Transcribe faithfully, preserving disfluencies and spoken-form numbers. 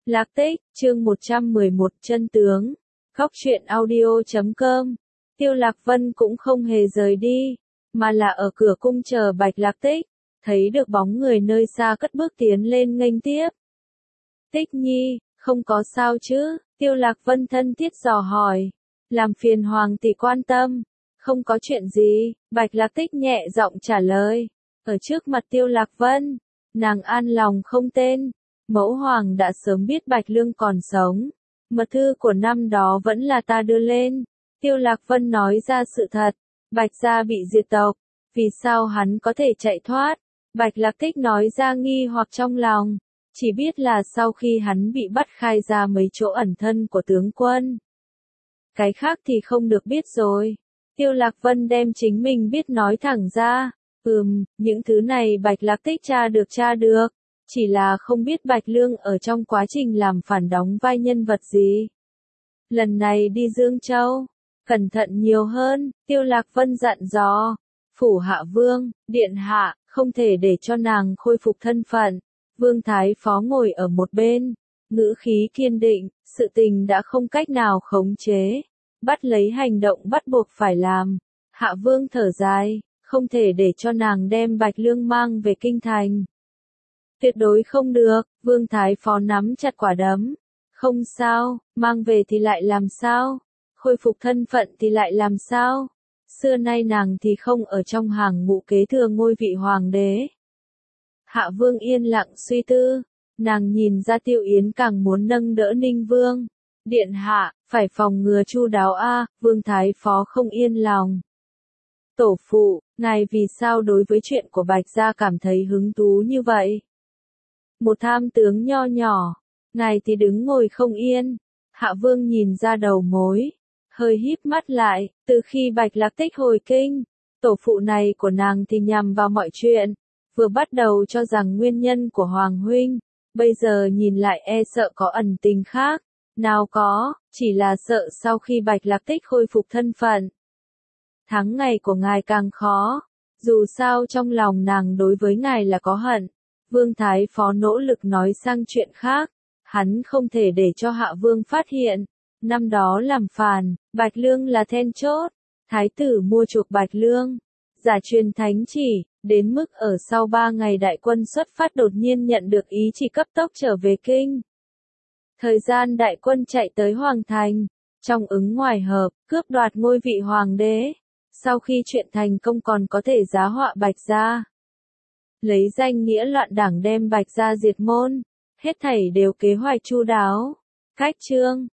Lạc Tích, chương một trăm mười một chân tướng. Góc truyện audio chấm com. Tiêu Lạc Vân cũng không hề rời đi, mà là ở cửa cung chờ Bạch Lạc Tích, thấy được bóng người nơi xa cất bước tiến lên nghênh tiếp. Tích nhi, không có sao chứ? Tiêu Lạc Vân thân thiết dò hỏi. Làm phiền hoàng tỷ quan tâm. Không có chuyện gì, Bạch Lạc Tích nhẹ giọng trả lời. Ở trước mặt Tiêu Lạc Vân, nàng an lòng không tên. Mẫu hoàng đã sớm biết Bạch Lương còn sống. Mật thư của năm đó vẫn là ta đưa lên. Tiêu Lạc Vân nói ra sự thật. Bạch gia bị diệt tộc. Vì sao hắn có thể chạy thoát? Bạch Lạc Tích nói ra nghi hoặc trong lòng. Chỉ biết là sau khi hắn bị bắt khai ra mấy chỗ ẩn thân của tướng quân. Cái khác thì không được biết rồi. Tiêu Lạc Vân đem chính mình biết nói thẳng ra. Ừm, những thứ này Bạch Lạc Tích tra được tra được. Chỉ là không biết Bạch Lương ở trong quá trình làm phản đóng vai nhân vật gì. Lần này đi Dương Châu, cẩn thận nhiều hơn, Tiêu Lạc Vân dặn dò. Phủ Hạ Vương, điện hạ, không thể để cho nàng khôi phục thân phận. Vương Thái Phó ngồi ở một bên, ngữ khí kiên định, sự tình đã không cách nào khống chế. Bắt lấy hành động bắt buộc phải làm. Hạ Vương thở dài, không thể để cho nàng đem Bạch Lương mang về kinh thành. Tuyệt đối không được, Vương Thái Phó nắm chặt quả đấm. Không sao, mang về thì lại làm sao? Khôi phục thân phận thì lại làm sao? Xưa nay nàng thì không ở trong hàng ngũ kế thừa ngôi vị hoàng đế. Hạ Vương yên lặng suy tư, nàng nhìn ra Tiêu Yến càng muốn nâng đỡ Ninh Vương. Điện hạ, phải phòng ngừa chu đáo a, Vương Thái Phó không yên lòng. Tổ phụ, ngài vì sao đối với chuyện của Bạch gia cảm thấy hứng thú như vậy? Một tham tướng nho nhỏ, ngài thì đứng ngồi không yên. Hạ Vương nhìn ra đầu mối, hơi híp mắt lại, từ khi Bạch Lạc Tích hồi kinh, tổ phụ này của nàng thì nhằm vào mọi chuyện, vừa bắt đầu cho rằng nguyên nhân của Hoàng huynh, bây giờ nhìn lại e sợ có ẩn tình khác, nào có, chỉ là sợ sau khi Bạch Lạc Tích khôi phục thân phận. Tháng ngày của ngài càng khó, dù sao trong lòng nàng đối với ngài là có hận. Vương Thái Phó nỗ lực nói sang chuyện khác, hắn không thể để cho Hạ Vương phát hiện. Năm đó làm phản, Bạch Lương là then chốt, Thái tử mua chuộc Bạch Lương, giả truyền thánh chỉ, đến mức ở sau ba ngày đại quân xuất phát đột nhiên nhận được ý chỉ cấp tốc trở về kinh. Thời gian đại quân chạy tới Hoàng Thành, trong ứng ngoài hợp, cướp đoạt ngôi vị hoàng đế, sau khi chuyện thành công còn có thể giá họa Bạch gia. Lấy danh nghĩa loạn đảng đem Bạch gia diệt môn, hết thảy đều kế hoạch chu đáo. Cách chương